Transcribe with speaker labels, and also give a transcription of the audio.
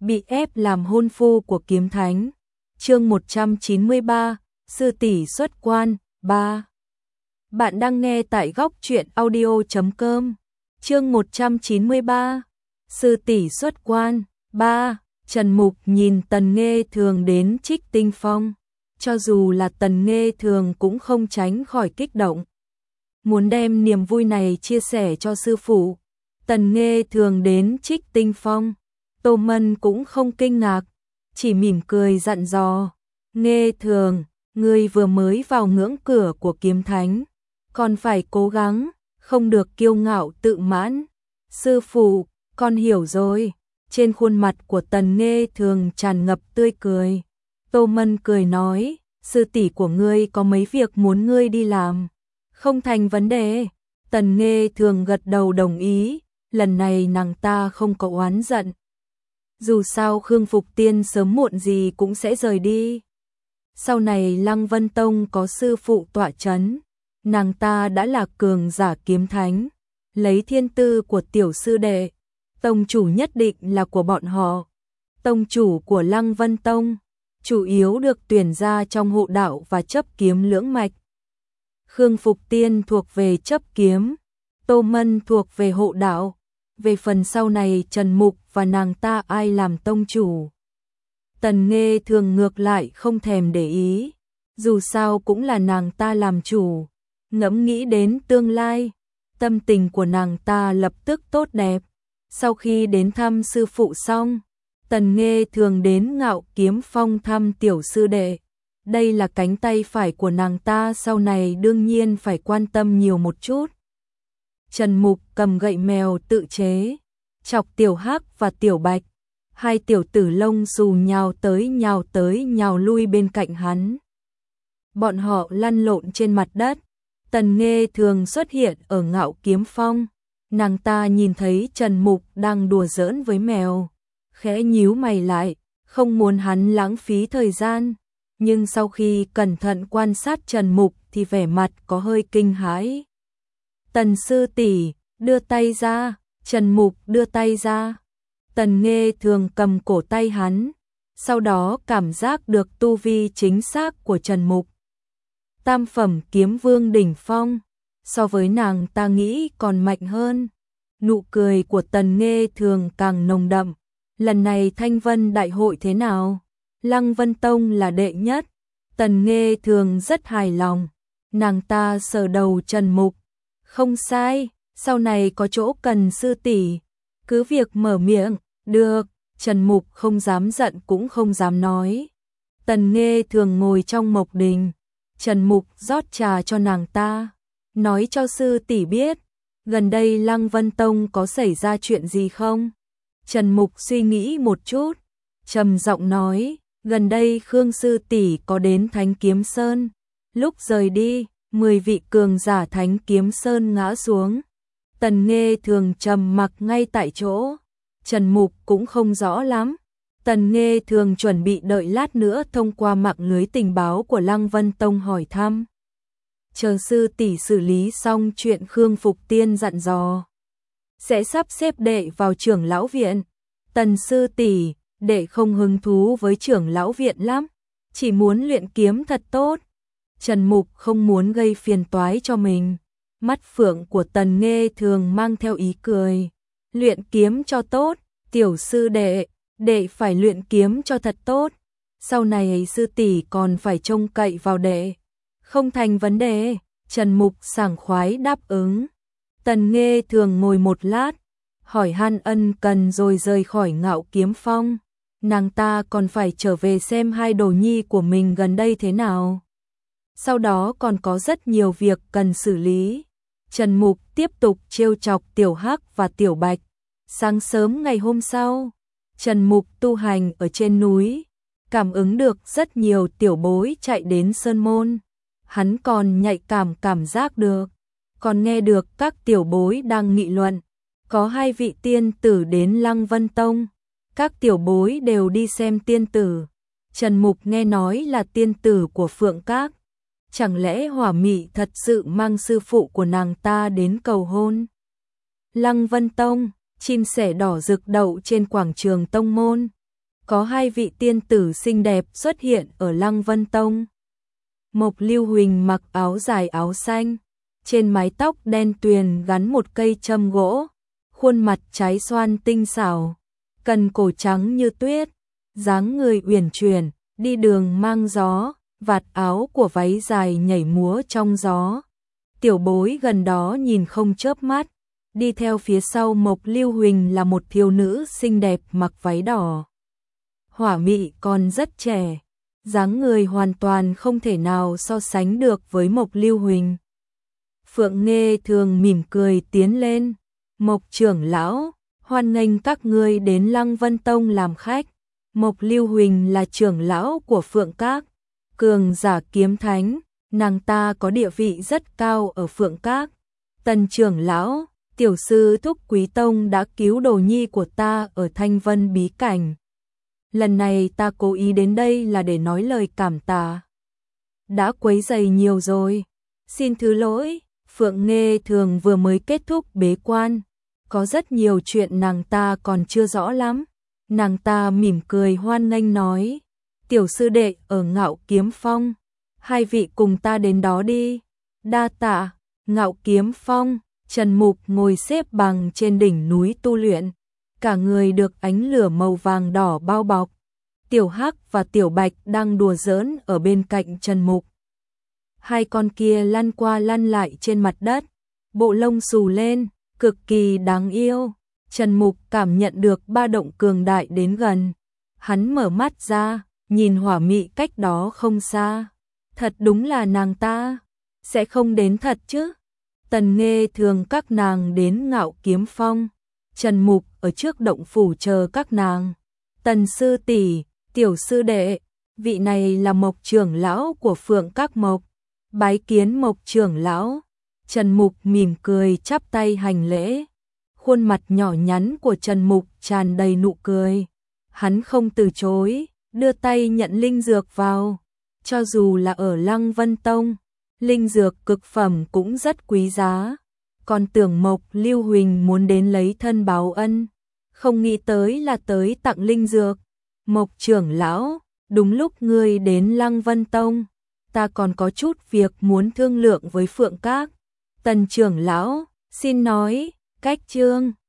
Speaker 1: bị ép làm hôn phu của kiếm thánh. Chương 193, sư tỷ xuất quan 3. Bạn đang nghe tại góc truyện audio.com. Chương 193, sư tỷ xuất quan 3. Trần Mục nhìn Tần Nghê Thường đến Trích Tinh Phong, cho dù là Tần Nghê Thường cũng không tránh khỏi kích động, muốn đem niềm vui này chia sẻ cho sư phụ. Tần Nghê Thường đến Trích Tinh Phong, Tô Mân cũng không kinh ngạc, chỉ mỉm cười dặn dò, Nghê Thường, ngươi vừa mới vào ngưỡng cửa của kiếm thánh, còn phải cố gắng, không được kiêu ngạo tự mãn. Sư phụ, con hiểu rồi. Trên khuôn mặt của Tần Nghê Thường tràn ngập tươi cười. Tô Mân cười nói, sư tỷ của ngươi có mấy việc muốn ngươi đi làm, không thành vấn đề. Tần Nghê Thường gật đầu đồng ý, lần này nàng ta không có oán giận. Dù sao Khương Phục Tiên sớm muộn gì cũng sẽ rời đi. Sau này Lăng Vân Tông có sư phụ tọa chấn, nàng ta đã là cường giả kiếm thánh, lấy thiên tư của tiểu sư đệ, tông chủ nhất định là của bọn họ. Tông chủ của Lăng Vân Tông chủ yếu được tuyển ra trong hộ đạo và chấp kiếm lưỡng mạch. Khương Phục Tiên thuộc về chấp kiếm, Tô Mân thuộc về hộ đạo. Về phần sau này Trần Mục và nàng ta ai làm tông chủ, Tần Nghê Thường ngược lại không thèm để ý, dù sao cũng là nàng ta làm chủ. Ngẫm nghĩ đến tương lai, tâm tình của nàng ta lập tức tốt đẹp. Sau khi đến thăm sư phụ xong, Tần Nghê Thường đến Ngạo Kiếm Phong thăm tiểu sư đệ. Đây là cánh tay phải của nàng ta, sau này đương nhiên phải quan tâm nhiều một chút. Trần Mục cầm gậy mèo tự chế, chọc Tiểu Hắc và Tiểu Bạch, hai tiểu tử lông xù nhào tới nhào lui bên cạnh hắn. Bọn họ lăn lộn trên mặt đất. Tần Nghê Thường xuất hiện ở Ngạo Kiếm Phong, nàng ta nhìn thấy Trần Mục đang đùa giỡn với mèo, khẽ nhíu mày lại, không muốn hắn lãng phí thời gian, nhưng sau khi cẩn thận quan sát Trần Mục thì vẻ mặt có hơi kinh hãi. Tần sư tỷ, đưa tay ra. Trần Mục đưa tay ra. Tần Nghê Thường cầm cổ tay hắn, sau đó cảm giác được tu vi chính xác của Trần Mục. Tam phẩm kiếm vương đỉnh phong, so với nàng ta nghĩ còn mạnh hơn. Nụ cười của Tần Nghê Thường càng nồng đậm. Lần này Thanh Vân đại hội thế nào? Lăng Vân Tông là đệ nhất. Tần Nghê Thường rất hài lòng. Nàng ta sờ đầu Trần Mục. Không sai, sau này có chỗ cần sư tỷ, cứ việc mở miệng. Được. Trần Mục không dám giận cũng không dám nói. Tần Nghê Thường ngồi trong mộc đình, Trần Mục rót trà cho nàng ta, nói cho sư tỷ biết, gần đây Lăng Vân Tông có xảy ra chuyện gì không? Trần Mục suy nghĩ một chút, trầm giọng nói, gần đây Khương sư tỷ có đến Thánh Kiếm Sơn, lúc rời đi, 10 vị cường giả Thánh Kiếm Sơn ngã xuống. Tần Nghê Thường trầm mặc ngay tại chỗ. Trần Mục cũng không rõ lắm. Tần Nghê Thường chuẩn bị đợi lát nữa thông qua mạng lưới tình báo của Lăng Vân Tông hỏi thăm. Chờ sư tỷ xử lý xong chuyện Khương Phục Tiên dặn dò, sẽ sắp xếp đệ vào trưởng lão viện. Tần sư tỷ, đệ không hứng thú với trưởng lão viện lắm, chỉ muốn luyện kiếm thật tốt. Trần Mục không muốn gây phiền toái cho mình. Mắt phượng của Tần Nghê Thường mang theo ý cười. Luyện kiếm cho tốt, tiểu sư đệ, đệ phải luyện kiếm cho thật tốt. Sau này sư tỷ còn phải trông cậy vào đệ. Không thành vấn đề. Trần Mục sảng khoái đáp ứng. Tần Nghê Thường ngồi một lát, hỏi han ân cần rồi rời khỏi Ngạo Kiếm Phong. Nàng ta còn phải trở về xem hai đồ nhi của mình gần đây thế nào. Sau đó còn có rất nhiều việc cần xử lý. Trần Mục tiếp tục trêu chọc Tiểu Hắc và Tiểu Bạch. Sáng sớm ngày hôm sau, Trần Mục tu hành ở trên núi, cảm ứng được rất nhiều tiểu bối chạy đến Sơn Môn. Hắn còn nhạy cảm giác được, còn nghe được các tiểu bối đang nghị luận. Có 2 vị tiên tử đến Lăng Vân Tông, các tiểu bối đều đi xem tiên tử. Trần Mục nghe nói là tiên tử của Phượng Các. Chẳng lẽ Hỏa Mị thật sự mang sư phụ của nàng ta đến cầu hôn? Lăng Vân Tông, chim sẻ đỏ rực đậu trên quảng trường tông môn, có hai vị tiên tử xinh đẹp xuất hiện ở Lăng Vân Tông. Mộc Lưu Huỳnh mặc áo dài áo xanh, trên mái tóc đen tuyền gắn một cây châm gỗ, khuôn mặt trái xoan tinh xảo, cần cổ trắng như tuyết, dáng người uyển chuyển, đi đường mang gió, vạt áo của váy dài nhảy múa trong gió. Tiểu bối gần đó nhìn không chớp mắt, đi theo phía sau Mộc Lưu Huỳnh là một thiếu nữ xinh đẹp mặc váy đỏ. Hỏa mị còn rất trẻ, dáng người hoàn toàn không thể nào so sánh được với Mộc Lưu Huỳnh. Phượng Nghê thường mỉm cười tiến lên, Mộc trưởng lão, hoan nghênh các ngươi đến Lăng Vân Tông làm khách. Mộc Lưu Huỳnh là trưởng lão của Phượng Các, cường giả kiếm thánh, nàng ta có địa vị rất cao ở Phượng Các. Tần trưởng lão, tiểu sư thúc Quý Tông đã cứu đồ nhi của ta ở Thanh Vân bí cảnh. Lần này ta cố ý đến đây là để nói lời cảm tạ. Đã quấy rầy nhiều rồi, xin thứ lỗi. Phượng Nghê thường vừa mới kết thúc bế quan, có rất nhiều chuyện nàng ta còn chưa rõ lắm. Nàng ta mỉm cười hoan nghênh nói, tiểu sư đệ ở Ngạo Kiếm Phong, hai vị cùng ta đến đó đi. Đa tạ. Ngạo Kiếm Phong, Trần Mục ngồi xếp bằng trên đỉnh núi tu luyện, cả người được ánh lửa màu vàng đỏ bao bọc. Tiểu Hắc và Tiểu Bạch đang đùa giỡn ở bên cạnh Trần Mục. Hai con kia lăn qua lăn lại trên mặt đất, bộ lông xù lên, cực kỳ đáng yêu. Trần Mục cảm nhận được ba động cường đại đến gần. Hắn mở mắt ra, nhìn hỏa mị cách đó không xa. Thật đúng là nàng ta, sẽ không đến thật chứ. Tần Nghê thường các nàng đến Ngạo Kiếm Phong, Trần Mục ở trước động phủ chờ các nàng. Tần sư tỷ, tiểu sư đệ, vị này là Mộc trưởng lão của Phượng Các Mộc. Bái kiến Mộc trưởng lão. Trần Mục mỉm cười chắp tay hành lễ. Khuôn mặt nhỏ nhắn của Trần Mục tràn đầy nụ cười. Hắn không từ chối, đưa tay nhận linh dược vào. Cho dù là ở Lăng Vân Tông, linh dược cực phẩm cũng rất quý giá. Còn tưởng Mộc Lưu Huỳnh muốn đến lấy thân báo ân, không nghĩ tới là tới tặng linh dược. Mộc trưởng lão, đúng lúc ngươi đến Lăng Vân Tông, ta còn có chút việc muốn thương lượng với Phượng Các. Tần trưởng lão, xin nói, cách chương